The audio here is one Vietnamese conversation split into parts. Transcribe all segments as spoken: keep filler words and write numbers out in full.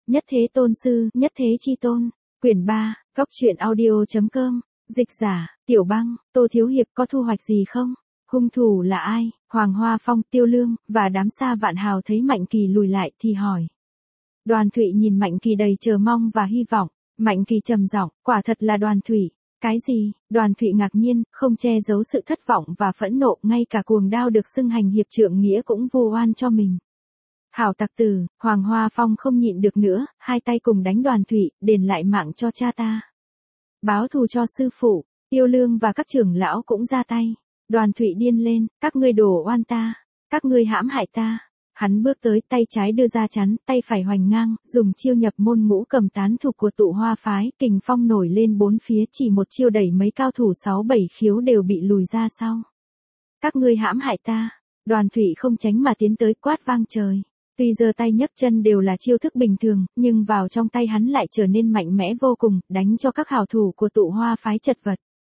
Nhất thế tôn sư, nhất thế chi tôn. Quyển ba, Góc truyện audio.com. Dịch giả, Tiểu Băng, Tô Thiếu Hiệp có thu hoạch gì không? Hung thủ là ai? Hoàng Hoa Phong, Tiêu Lương, và đám Sa Vạn Hào thấy Mạnh Kỳ lùi lại thì hỏi. Đoàn Thụy nhìn Mạnh Kỳ đầy chờ mong và hy vọng. Mạnh Kỳ trầm giọng, quả thật là Đoàn Thụy. Cái gì? Đoàn Thụy ngạc nhiên, không che giấu sự thất vọng và phẫn nộ, ngay cả cuồng đao được xưng hành hiệp trượng nghĩa cũng vu oan cho mình. Hảo tặc tử, Hoàng Hoa Phong không nhịn được nữa, hai tay cùng đánh Đoàn Thụy, đền lại mạng cho cha ta. Báo thù cho sư phụ, Tiêu Lương và các trưởng lão cũng ra tay. Đoàn Thụy điên lên, các ngươi đổ oan ta, các ngươi hãm hại ta. Hắn bước tới, tay trái đưa ra chắn, tay phải hoành ngang, dùng chiêu nhập môn ngũ cầm tán thủ của Tụ Hoa phái, kình phong nổi lên bốn phía, chỉ một chiêu đẩy mấy cao thủ sáu bảy khiếu đều bị lùi ra sau. Các ngươi hãm hại ta. Đoàn Thụy không tránh mà tiến tới, quát vang trời. Tuy giơ tay nhấc chân đều là chiêu thức bình thường, nhưng vào trong tay hắn lại trở nên mạnh mẽ vô cùng, đánh cho các hảo thủ của Tụ Hoa phái chật vật.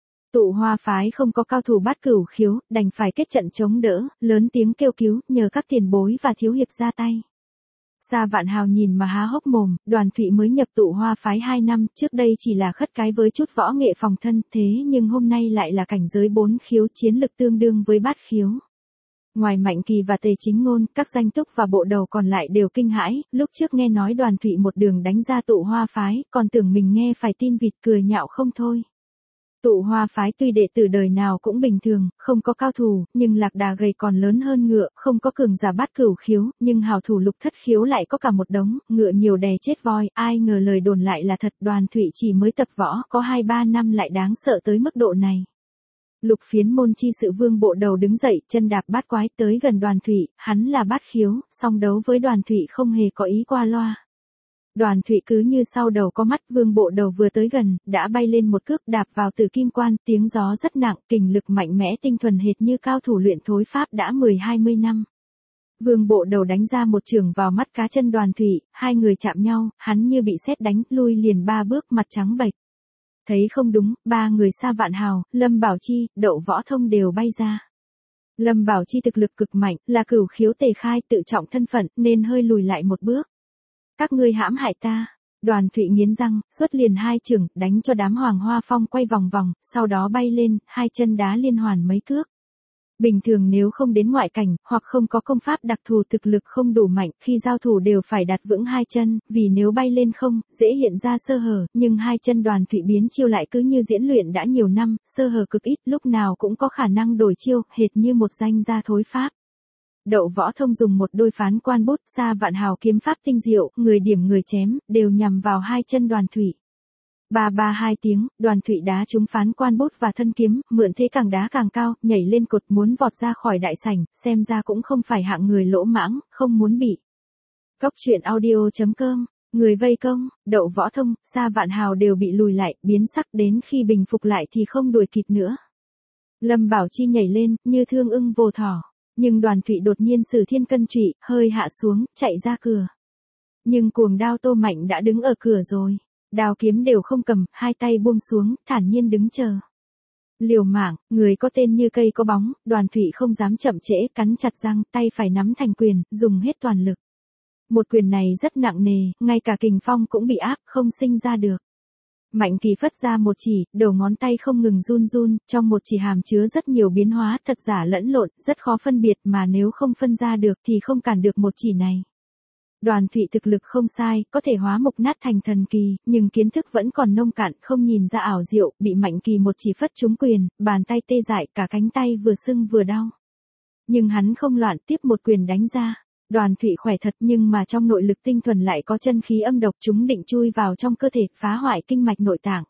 Tụ Hoa phái không có cao thủ bát cửu khiếu, đành phải kết trận chống đỡ, lớn tiếng kêu cứu, nhờ các tiền bối và thiếu hiệp ra tay. Sa Vạn Hào nhìn mà há hốc mồm, Đoàn Thụy mới nhập Tụ Hoa phái hai năm, trước đây chỉ là khất cái với chút võ nghệ phòng thân, thế nhưng hôm nay lại là cảnh giới bốn khiếu, chiến lực tương đương với bát khiếu. Ngoài Mạnh Kỳ và Tề Chính Ngôn, các danh túc và bộ đầu còn lại đều kinh hãi, lúc trước nghe nói Đoàn Thụy một đường đánh ra Tụ Hoa phái, còn tưởng mình nghe phải tin vịt, cười nhạo không thôi. Tụ Hoa phái tuy đệ tử đời nào cũng bình thường, không có cao thủ, nhưng lạc đà gầy còn lớn hơn ngựa, không có cường giả bát cửu khiếu, nhưng hảo thủ lục thất khiếu lại có cả một đống, ngựa nhiều đè chết voi, ai ngờ lời đồn lại là thật. Đoàn Thụy chỉ mới tập võ, có hai ba năm lại đáng sợ tới mức độ này. Lục Phiến môn chi sự Vương bộ đầu đứng dậy, chân đạp bát quái tới gần Đoàn Thụy, hắn là bát khiếu, song đấu với Đoàn Thụy không hề có ý qua loa. Đoàn Thụy cứ như sau đầu có mắt, Vương bộ đầu vừa tới gần, đã bay lên một cước đạp vào Tử Kim Quan, tiếng gió rất nặng, kình lực mạnh mẽ tinh thuần hệt như cao thủ luyện thối pháp đã mười hai mươi năm. Vương bộ đầu đánh ra một chưởng vào mắt cá chân Đoàn Thụy, hai người chạm nhau, hắn như bị sét đánh, lui liền ba bước, mặt trắng bệch. Thấy không đúng, ba người Sa Vạn Hào, Lâm Bảo Chi, Đậu Võ Thông đều bay ra. Lâm Bảo Chi thực lực cực mạnh, là cửu khiếu tề khai, tự trọng thân phận, nên hơi lùi lại một bước. Các ngươi hãm hại ta. Đoàn Thụy nghiến răng, xuất liền hai chưởng, đánh cho đám Hoàng Hoa Phong quay vòng vòng, sau đó bay lên, hai chân đá liên hoàn mấy cước. Bình thường nếu không đến ngoại cảnh, hoặc không có công pháp đặc thù, thực lực không đủ mạnh, khi giao thủ đều phải đặt vững hai chân, vì nếu bay lên không, dễ hiện ra sơ hở, nhưng hai chân Đoàn Thụy biến chiêu lại cứ như diễn luyện đã nhiều năm, sơ hở cực ít, lúc nào cũng có khả năng đổi chiêu, hệt như một danh gia thối pháp. Đậu Võ Thông dùng một đôi phán quan bút, Sa Vạn Hào kiếm pháp tinh diệu, người điểm người chém, đều nhằm vào hai chân Đoàn Thụy. Ba ba hai tiếng, Đoàn Thụy đá trúng phán quan bút và thân kiếm, mượn thế càng đá càng cao, nhảy lên cột muốn vọt ra khỏi đại sảnh, xem ra cũng không phải hạng người lỗ mãng, không muốn bị. Góc truyện audio.com, người vây công, Đậu Võ Thông, Sa Vạn Hào đều bị lùi lại, biến sắc, đến khi bình phục lại thì không đuổi kịp nữa. Lâm Bảo Chi nhảy lên, như thương ưng vồ thỏ, nhưng Đoàn Thụy đột nhiên sử thiên cân trụy, hơi hạ xuống, chạy ra cửa. Nhưng cuồng đao Tô Mạnh đã đứng ở cửa rồi. Đao kiếm đều không cầm, hai tay buông xuống, thản nhiên đứng chờ. Liều mạng, người có tên như cây có bóng, Đoàn Thụy không dám chậm trễ, cắn chặt răng, tay phải nắm thành quyền, dùng hết toàn lực. Một quyền này rất nặng nề, ngay cả kình phong cũng bị áp, không sinh ra được. Mạnh Kỳ phất ra một chỉ, đầu ngón tay không ngừng run run, trong một chỉ hàm chứa rất nhiều biến hóa, thật giả lẫn lộn, rất khó phân biệt, mà nếu không phân ra được thì không cản được một chỉ này. Đoàn Thụy thực lực không sai, có thể hóa mục nát thành thần kỳ, nhưng kiến thức vẫn còn nông cạn, không nhìn ra ảo diệu, bị Mạnh Kỳ một chỉ phất trúng quyền, bàn tay tê dại, cả cánh tay vừa sưng vừa đau. Nhưng hắn không loạn, tiếp một quyền đánh ra. Đoàn Thụy khỏe thật, nhưng mà trong nội lực tinh thuần lại có chân khí âm độc, chúng định chui vào trong cơ thể, phá hoại kinh mạch nội tạng.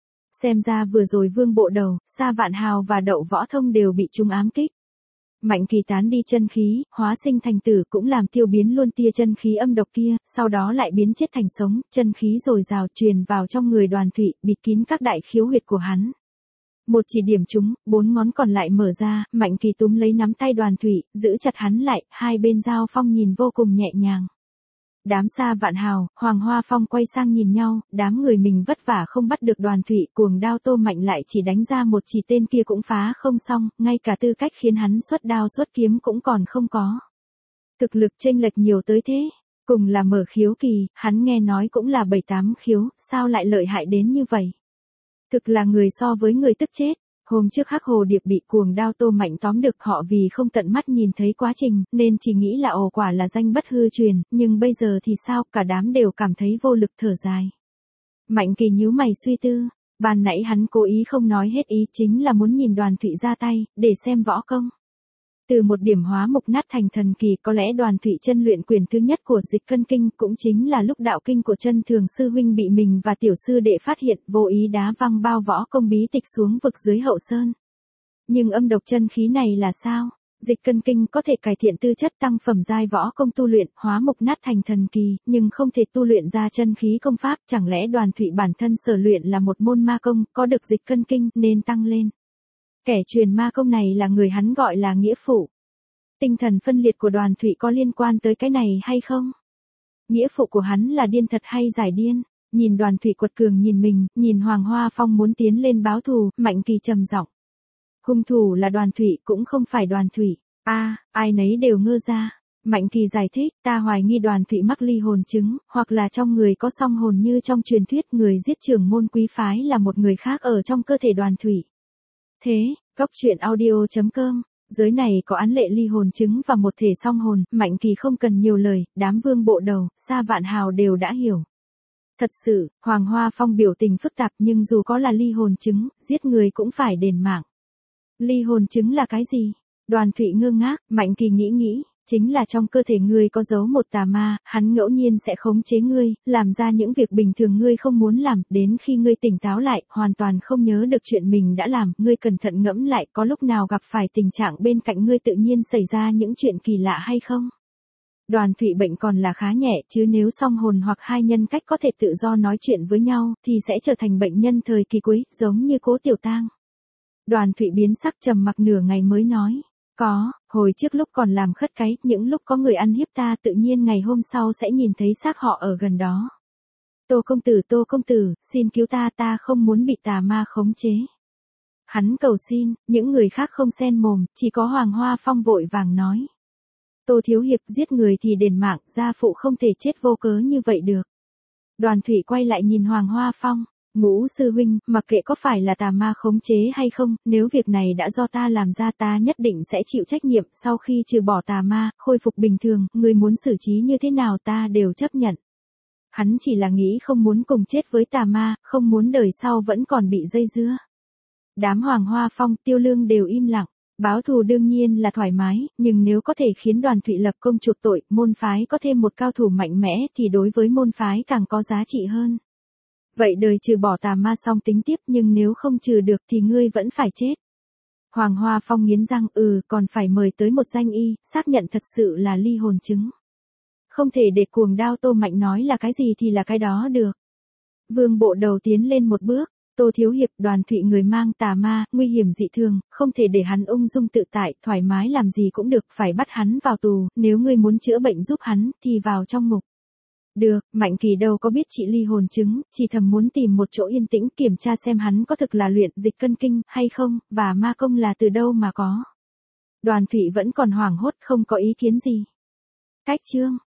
Xem ra vừa rồi Vương bộ đầu, Sa Vạn Hào và Đậu Võ Thông đều bị chúng ám kích. Mạnh Kỳ tán đi chân khí, hóa sinh thành tử, cũng làm tiêu biến luôn tia chân khí âm độc kia, sau đó lại biến chết thành sống, chân khí dồi dào truyền vào trong người Đoàn Thụy, bịt kín các đại khiếu huyệt của hắn. Một chỉ điểm chúng, bốn ngón còn lại mở ra, Mạnh Kỳ túm lấy nắm tay Đoàn Thụy, giữ chặt hắn lại, hai bên giao phong nhìn vô cùng nhẹ nhàng. Đám Sa Vạn Hào, Hoàng Hoa Phong quay sang nhìn nhau, đám người mình vất vả không bắt được Đoàn Thụy, cuồng đao Tô Mạnh lại chỉ đánh ra một chỉ, tên kia cũng phá không xong, ngay cả tư cách khiến hắn xuất đao xuất kiếm cũng còn không có. Thực lực chênh lệch nhiều tới thế. Cùng là mở khiếu kỳ, hắn nghe nói cũng là bảy tám khiếu, sao lại lợi hại đến như vậy? Thực là người so với người tức chết. Hôm trước Hắc Hồ Điệp bị cuồng đao Tô Mạnh tóm được, họ vì không tận mắt nhìn thấy quá trình, nên chỉ nghĩ là ồ quả là danh bất hư truyền, nhưng bây giờ thì sao, cả đám đều cảm thấy vô lực thở dài. Mạnh Kỳ nhíu mày suy tư, ban nãy hắn cố ý không nói hết ý chính là muốn nhìn Đoàn Thụy ra tay, để xem võ công. Từ một điểm hóa mục nát thành thần kỳ, có lẽ Đoàn Thụy chân luyện quyền thứ nhất của Dịch Cân Kinh, cũng chính là lúc đạo kinh của Chân Thường sư huynh bị mình và tiểu sư đệ phát hiện, vô ý đá văng bao võ công bí tịch xuống vực dưới hậu sơn. Nhưng âm độc chân khí này là sao? Dịch Cân Kinh có thể cải thiện tư chất, tăng phẩm giai võ công tu luyện, hóa mục nát thành thần kỳ, nhưng không thể tu luyện ra chân khí công pháp, chẳng lẽ Đoàn Thụy bản thân sở luyện là một môn ma công, có được Dịch Cân Kinh nên tăng lên. Kẻ truyền ma công này là người hắn gọi là nghĩa phụ. Tinh thần phân liệt của Đoàn Thụy có liên quan tới cái này hay không? Nghĩa phụ của hắn là điên thật hay giải điên? Nhìn Đoàn Thụy quật cường nhìn mình, nhìn Hoàng Hoa Phong muốn tiến lên báo thù, Mạnh Kỳ trầm giọng. Hung thủ là Đoàn Thụy cũng không phải Đoàn Thụy. A, à, ai nấy đều ngơ ra. Mạnh Kỳ giải thích, ta hoài nghi Đoàn Thụy mắc ly hồn chứng, hoặc là trong người có song hồn như trong truyền thuyết người giết trưởng môn quý phái là một người khác ở trong cơ thể Đoàn Thụy. Thế, Cốc truyện audio chấm com, giới này có án lệ ly hồn chứng và một thể song hồn, Mạnh Kỳ không cần nhiều lời, đám vương bộ đầu, Sa Vạn Hào đều đã hiểu. Thật sự, Hoàng Hoa Phong biểu tình phức tạp, nhưng dù có là ly hồn chứng, giết người cũng phải đền mạng. Ly hồn chứng là cái gì? Đoàn Thụy ngơ ngác, Mạnh Kỳ nghĩ nghĩ, chính là trong cơ thể ngươi có giấu một tà ma, hắn ngẫu nhiên sẽ khống chế ngươi, làm ra những việc bình thường ngươi không muốn làm, đến khi ngươi tỉnh táo lại, hoàn toàn không nhớ được chuyện mình đã làm, ngươi cẩn thận ngẫm lại, có lúc nào gặp phải tình trạng bên cạnh ngươi tự nhiên xảy ra những chuyện kỳ lạ hay không? Đoàn Thụy bệnh còn là khá nhẹ, chứ nếu song hồn hoặc hai nhân cách có thể tự do nói chuyện với nhau, thì sẽ trở thành bệnh nhân thời kỳ cuối, giống như Cố Tiểu Tang. Đoàn Thụy biến sắc trầm mặc nửa ngày mới nói. Có, hồi trước lúc còn làm khất cái, những lúc có người ăn hiếp ta tự nhiên ngày hôm sau sẽ nhìn thấy xác họ ở gần đó. Tô công tử, Tô công tử, xin cứu ta, ta không muốn bị tà ma khống chế. Hắn cầu xin, những người khác không xen mồm, chỉ có Hoàng Hoa Phong vội vàng nói. Tô thiếu hiệp, giết người thì đền mạng, gia phụ không thể chết vô cớ như vậy được. Đoàn Thụy quay lại nhìn Hoàng Hoa Phong. Ngũ sư huynh, mặc kệ có phải là tà ma khống chế hay không, nếu việc này đã do ta làm ra, ta nhất định sẽ chịu trách nhiệm, sau khi trừ bỏ tà ma, khôi phục bình thường, người muốn xử trí như thế nào ta đều chấp nhận. Hắn chỉ là nghĩ không muốn cùng chết với tà ma, không muốn đời sau vẫn còn bị dây dưa. Đám Hoàng Hoa Phong, Tiêu Lương đều im lặng. Báo thù đương nhiên là thoải mái, nhưng nếu có thể khiến Đoàn Thụy lập công chuộc tội, môn phái có thêm một cao thủ mạnh mẽ thì đối với môn phái càng có giá trị hơn. Vậy đời trừ bỏ tà ma xong tính tiếp, nhưng nếu không trừ được thì ngươi vẫn phải chết. Hoàng Hoa Phong nghiến răng, ừ, còn phải mời tới một danh y, xác nhận thật sự là ly hồn chứng. Không thể để cuồng đao Tô Mạnh nói là cái gì thì là cái đó được. Vương bộ đầu tiến lên một bước, Tô thiếu hiệp, Đoàn Thụy người mang tà ma, nguy hiểm dị thường, không thể để hắn ung dung tự tại, thoải mái làm gì cũng được, phải bắt hắn vào tù, nếu ngươi muốn chữa bệnh giúp hắn, thì vào trong ngục. Được, Mạnh Kỳ đâu có biết trị ly hồn chứng, chỉ thầm muốn tìm một chỗ yên tĩnh kiểm tra xem hắn có thực là luyện Dịch Cân Kinh hay không, và ma công là từ đâu mà có. Đoàn Thụy vẫn còn hoảng hốt, không có ý kiến gì. Cách chương